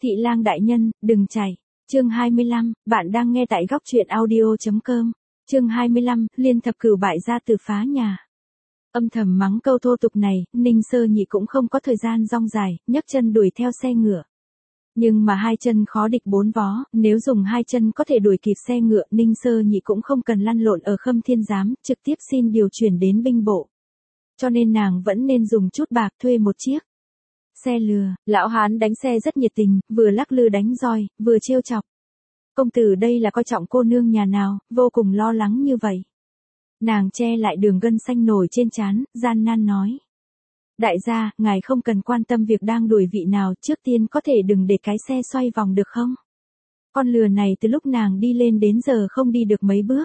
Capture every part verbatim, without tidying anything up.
Thị lang đại nhân, đừng chạy. Chương hai mươi lăm, bạn đang nghe tại góc truyện audio chấm com. Chương hai mươi lăm, Liên Thập Cửu bại gia tử phá nhà. Âm thầm mắng câu thô tục này, Ninh Sơ Nhị cũng không có thời gian rong dài, nhấc chân đuổi theo xe ngựa. Nhưng mà hai chân khó địch bốn vó, nếu dùng hai chân có thể đuổi kịp xe ngựa, Ninh Sơ Nhị cũng không cần lăn lộn ở Khâm Thiên Giám, trực tiếp xin điều chuyển đến binh bộ. Cho nên nàng vẫn nên dùng chút bạc thuê một chiếc xe lừa. Lão hán đánh xe rất nhiệt tình, vừa lắc lư đánh roi, vừa trêu chọc. Công tử đây là coi trọng cô nương nhà nào, vô cùng lo lắng như vậy. Nàng che lại đường gân xanh nổi trên trán, gian nan nói. Đại gia, ngài không cần quan tâm việc đang đuổi vị nào, trước tiên có thể đừng để cái xe xoay vòng được không? Con lừa này từ lúc nàng đi lên đến giờ không đi được mấy bước.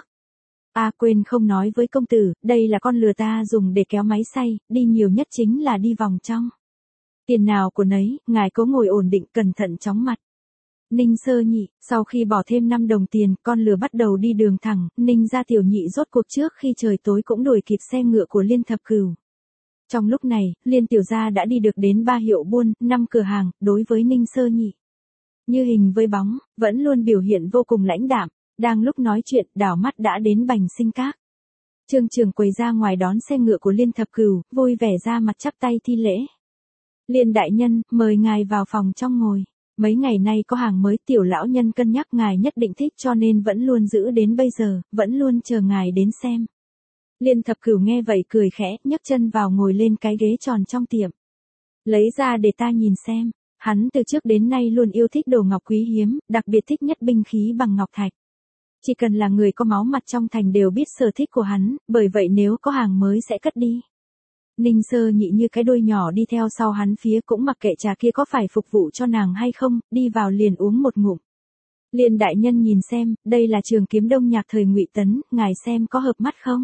À quên không nói với công tử, đây là con lừa ta dùng để kéo máy xay, đi nhiều nhất chính là đi vòng trong. Tiền nào của nấy, ngài cố ngồi ổn định cẩn thận chóng mặt. Ninh Sơ Nhị, sau khi bỏ thêm năm đồng tiền, con lừa bắt đầu đi đường thẳng, Ninh gia tiểu nhị rốt cuộc trước khi trời tối cũng đuổi kịp xe ngựa của Liên Thập Cửu. Trong lúc này, Liên tiểu gia đã đi được đến ba hiệu buôn, năm cửa hàng, đối với Ninh Sơ Nhị. Như hình với bóng, vẫn luôn biểu hiện vô cùng lãnh đạm, đang lúc nói chuyện, đảo mắt đã đến Bành Sinh Các. Trương Trường quầy ra ngoài đón xe ngựa của Liên Thập Cửu, vui vẻ ra mặt chắp tay thi lễ. Liên đại nhân, mời ngài vào phòng trong ngồi. Mấy ngày nay có hàng mới, tiểu lão nhân cân nhắc ngài nhất định thích cho nên vẫn luôn giữ đến bây giờ, vẫn luôn chờ ngài đến xem. Liên Thập Cửu nghe vậy cười khẽ, nhấc chân vào ngồi lên cái ghế tròn trong tiệm. Lấy ra để ta nhìn xem, hắn từ trước đến nay luôn yêu thích đồ ngọc quý hiếm, đặc biệt thích nhất binh khí bằng ngọc thạch. Chỉ cần là người có máu mặt trong thành đều biết sở thích của hắn, bởi vậy nếu có hàng mới sẽ cất đi. Ninh Sơ Nhị như cái đuôi nhỏ đi theo sau hắn phía cũng mặc kệ trà kia có phải phục vụ cho nàng hay không, đi vào liền uống một ngụm. Liên đại nhân nhìn xem, đây là trường kiếm đông nhạc thời Ngụy Tấn, ngài xem có hợp mắt không?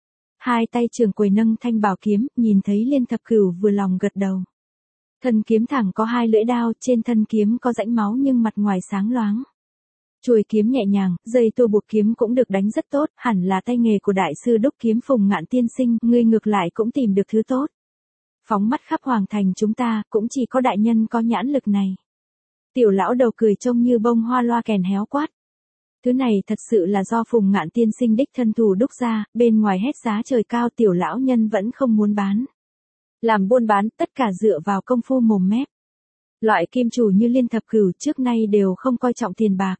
Hai tay trường quầy nâng thanh bảo kiếm, nhìn thấy Liên Thập Cửu vừa lòng gật đầu. Thân kiếm thẳng có hai lưỡi đao, trên thân kiếm có rãnh máu nhưng mặt ngoài sáng loáng. Chuôi kiếm nhẹ nhàng, dây tua buộc kiếm cũng được đánh rất tốt, hẳn là tay nghề của đại sư đúc kiếm Phùng Ngạn tiên sinh, ngươi ngược lại cũng tìm được thứ tốt. Phóng mắt khắp hoàng thành chúng ta, cũng chỉ có đại nhân có nhãn lực này. Tiểu lão đầu cười trông như bông hoa loa kèn héo quát. Thứ này thật sự là do Phùng Ngạn tiên sinh đích thân thủ đúc ra, bên ngoài hét giá trời cao tiểu lão nhân vẫn không muốn bán. Làm buôn bán, tất cả dựa vào công phu mồm mép. Loại kim chủ như Liên Thập Cửu trước nay đều không coi trọng tiền bạc.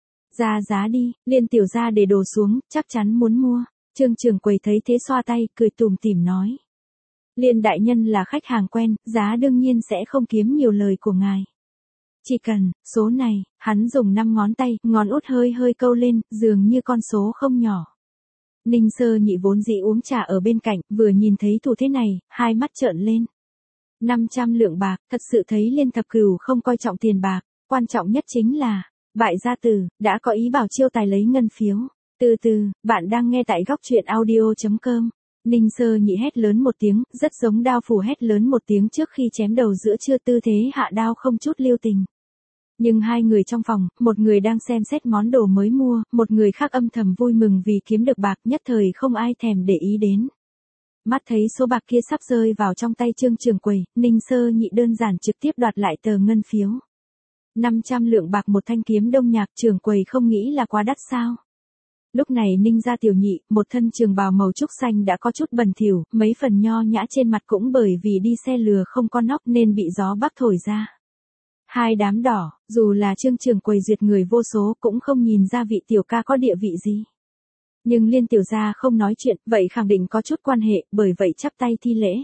Ra giá đi, Liên tiểu gia để đồ xuống, chắc chắn muốn mua. Trương Trường quầy thấy thế xoa tay, cười tủm tỉm nói. Liên đại nhân là khách hàng quen, giá đương nhiên sẽ không kiếm nhiều lời của ngài. Chỉ cần, số này, hắn dùng năm ngón tay, ngón út hơi hơi câu lên, dường như con số không nhỏ. Ninh Sơ Nhị vốn dĩ uống trà ở bên cạnh, vừa nhìn thấy thủ thế này, hai mắt trợn lên. năm trăm lượng bạc, thật sự thấy Liên Thập Cửu không coi trọng tiền bạc, quan trọng nhất chính là, bại gia tử, đã có ý bảo chiêu tài lấy ngân phiếu. Từ từ, bạn đang nghe tại góc truyện audio chấm com. Ninh Sơ Nhị hét lớn một tiếng, rất giống đao phủ hét lớn một tiếng trước khi chém đầu giữa trưa, tư thế hạ đao không chút lưu tình. Nhưng hai người trong phòng, một người đang xem xét món đồ mới mua, một người khác âm thầm vui mừng vì kiếm được bạc, nhất thời không ai thèm để ý đến. Mắt thấy số bạc kia sắp rơi vào trong tay Trương Trường quầy, Ninh Sơ Nhị đơn giản trực tiếp đoạt lại tờ ngân phiếu. năm trăm lượng bạc một thanh kiếm đông nhạc, Trường quầy không nghĩ là quá đắt sao? Lúc này Ninh gia tiểu nhị, một thân trường bào màu trúc xanh đã có chút bẩn thỉu, mấy phần nho nhã trên mặt cũng bởi vì đi xe lừa không có nóc nên bị gió bắc thổi ra. Hai đám đỏ, dù là Trương Trường quầy duyệt người vô số cũng không nhìn ra vị tiểu ca có địa vị gì. Nhưng Liên tiểu gia không nói chuyện, vậy khẳng định có chút quan hệ, bởi vậy chắp tay thi lễ.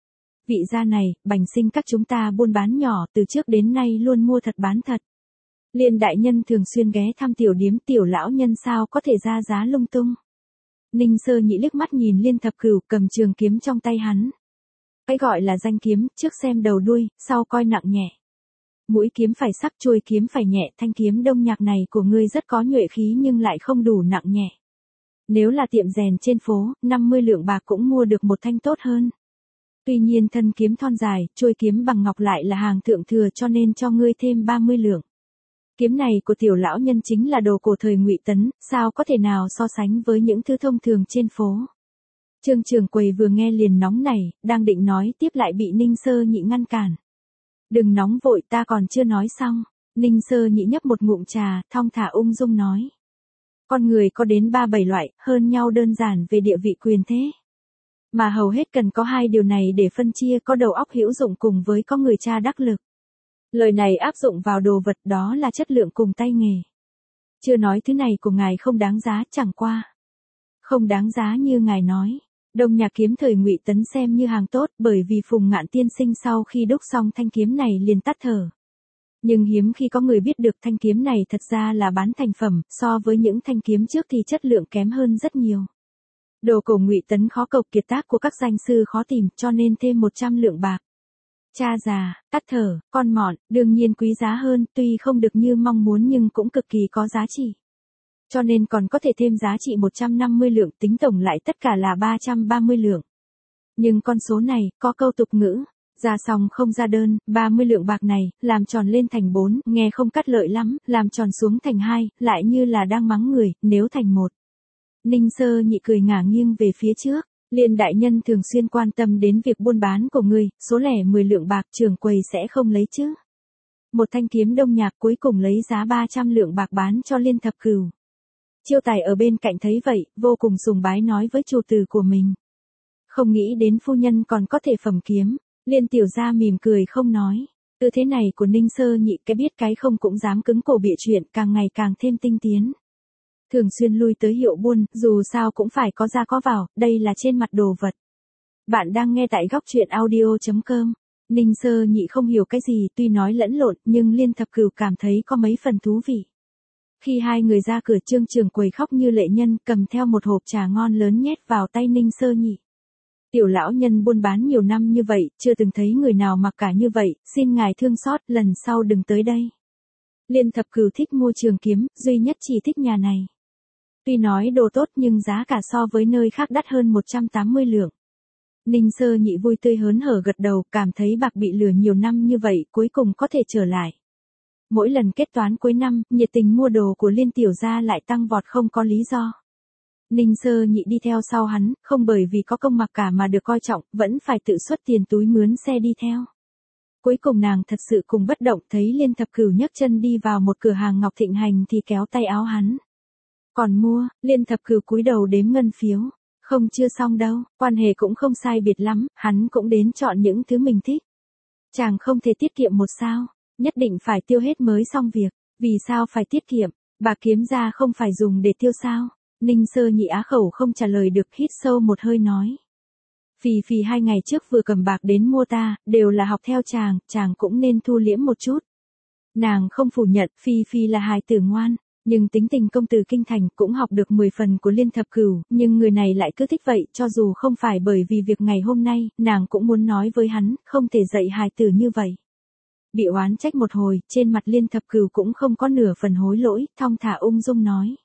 Vị gia này, Bành Sinh Các chúng ta buôn bán nhỏ, từ trước đến nay luôn mua thật bán thật. Liên đại nhân thường xuyên ghé thăm tiểu điếm, tiểu lão nhân sao có thể ra giá lung tung. Ninh Sơ Nhị liếc mắt nhìn Liên Thập Cửu cầm trường kiếm trong tay hắn. Cái gọi là danh kiếm, trước xem đầu đuôi, sau coi nặng nhẹ. Mũi kiếm phải sắc, chuôi kiếm phải nhẹ, thanh kiếm đông nhạc này của ngươi rất có nhuệ khí nhưng lại không đủ nặng nhẹ. Nếu là tiệm rèn trên phố, năm mươi lượng bạc cũng mua được một thanh tốt hơn. Tuy nhiên thân kiếm thon dài, chuôi kiếm bằng ngọc lại là hàng thượng thừa cho nên cho ngươi thêm ba mươi lượng. Kiếm này của tiểu lão nhân chính là đồ cổ thời Ngụy Tấn, sao có thể nào so sánh với những thứ thông thường trên phố. Trương Trường quầy vừa nghe liền nóng nảy, đang định nói tiếp lại bị Ninh Sơ Nhị ngăn cản. Đừng nóng vội, ta còn chưa nói xong. Ninh Sơ Nhị nhấp một ngụm trà, thong thả ung dung nói. Con người có đến ba bảy loại, hơn nhau đơn giản về địa vị quyền thế. Mà hầu hết cần có hai điều này để phân chia, có đầu óc hữu dụng cùng với có người cha đắc lực. Lời này áp dụng vào đồ vật, đó là chất lượng cùng tay nghề. Chưa nói thứ này của ngài không đáng giá, chẳng qua. Không đáng giá như ngài nói. Đông Nhạc kiếm thời Ngụy Tấn xem như hàng tốt, bởi vì Phùng Ngạn tiên sinh sau khi đúc xong thanh kiếm này liền tắt thở. Nhưng hiếm khi có người biết được thanh kiếm này thật ra là bán thành phẩm, so với những thanh kiếm trước thì chất lượng kém hơn rất nhiều. Đồ cổ Ngụy Tấn khó cầu, kiệt tác của các danh sư khó tìm, cho nên thêm một trăm lượng bạc. Cha già, tắt thở, con mọn, đương nhiên quý giá hơn, tuy không được như mong muốn nhưng cũng cực kỳ có giá trị. Cho nên còn có thể thêm giá trị một trăm năm mươi lượng, tính tổng lại tất cả là ba trăm ba mươi lượng. Nhưng con số này, có câu tục ngữ, ra xong không ra đơn, ba mươi lượng bạc này, làm tròn lên thành bốn, nghe không cắt lợi lắm, làm tròn xuống thành hai, lại như là đang mắng người, nếu thành một. Ninh Sơ Nhị cười ngả nghiêng về phía trước, Liên đại nhân thường xuyên quan tâm đến việc buôn bán của người, số lẻ mười lượng bạc trưởng quầy sẽ không lấy chứ. Một thanh kiếm Đông Nhạc cuối cùng lấy giá ba trăm lượng bạc bán cho Liên Thập Cửu. Chiêu Tài ở bên cạnh thấy vậy, vô cùng sùng bái nói với chủ tử của mình. Không nghĩ đến phu nhân còn có thể phẩm kiếm. Liên tiểu gia mỉm cười không nói. Tư thế này của Ninh Sơ Nhị, cái biết cái không cũng dám cứng cổ bịa chuyện, càng ngày càng thêm tinh tiến. Thường xuyên lui tới hiệu buôn, dù sao cũng phải có ra có vào, đây là trên mặt đồ vật. Bạn đang nghe tại góc truyện audio chấm com. Ninh Sơ Nhị không hiểu cái gì, tuy nói lẫn lộn, nhưng Liên Thập Cửu cảm thấy có mấy phần thú vị. Khi hai người ra cửa, Trương trưởng quầy khóc như lệ nhân, cầm theo một hộp trà ngon lớn nhét vào tay Ninh Sơ Nhị. Tiểu lão nhân buôn bán nhiều năm như vậy, chưa từng thấy người nào mặc cả như vậy, xin ngài thương xót, lần sau đừng tới đây. Liên Thập Cửu thích mua trường kiếm, duy nhất chỉ thích nhà này. Tuy nói đồ tốt nhưng giá cả so với nơi khác đắt hơn một trăm tám mươi lượng. Ninh Sơ Nhị vui tươi hớn hở gật đầu, cảm thấy bạc bị lừa nhiều năm như vậy, cuối cùng có thể trở lại. Mỗi lần kết toán cuối năm, nhiệt tình mua đồ của Liên tiểu gia lại tăng vọt không có lý do. Ninh Sơ Nhị đi theo sau hắn, không bởi vì có công mặc cả mà được coi trọng, vẫn phải tự xuất tiền túi mướn xe đi theo. Cuối cùng nàng thật sự cùng bất động, thấy Liên Thập Cửu nhấc chân đi vào một cửa hàng ngọc thịnh hành thì kéo tay áo hắn. Còn mua, Liên Thập Cửu cúi đầu đếm ngân phiếu. Không, chưa xong đâu, quan hệ cũng không sai biệt lắm, hắn cũng đến chọn những thứ mình thích. Chàng không thể tiết kiệm một sao, nhất định phải tiêu hết mới xong việc. Vì sao phải tiết kiệm, bạc kiếm ra không phải dùng để tiêu sao? Ninh Sơ Nhị á khẩu không trả lời được, hít sâu một hơi nói. Phì Phì hai ngày trước vừa cầm bạc đến mua ta, đều là học theo chàng, chàng cũng nên thu liễm một chút. Nàng không phủ nhận, Phi Phi là hài tử ngoan, nhưng tính tình công tử kinh thành cũng học được mười phần của Liên Thập Cửu, nhưng người này lại cứ thích vậy, cho dù không phải bởi vì việc ngày hôm nay, nàng cũng muốn nói với hắn, không thể dạy hài tử như vậy. Bị oán trách một hồi, trên mặt Liên Thập Cửu cũng không có nửa phần hối lỗi, thong thả ung dung nói.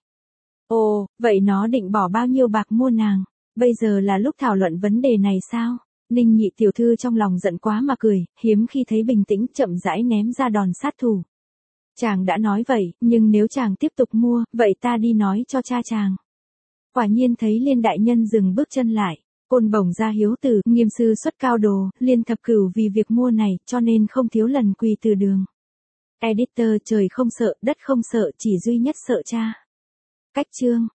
Ồ, vậy nó định bỏ bao nhiêu bạc mua nàng? Bây giờ là lúc thảo luận vấn đề này sao? Ninh Nhị tiểu thư trong lòng giận quá mà cười, hiếm khi thấy bình tĩnh, chậm rãi ném ra đòn sát thủ. Chàng đã nói vậy, nhưng nếu chàng tiếp tục mua, vậy ta đi nói cho cha chàng. Quả nhiên thấy Liên đại nhân dừng bước chân lại, côn bổng ra hiếu tử, nghiêm sư xuất cao đồ, Liên Thập Cửu vì việc mua này, cho nên không thiếu lần quỳ từ đường. Editor, trời không sợ, đất không sợ, chỉ duy nhất sợ cha. Cách chương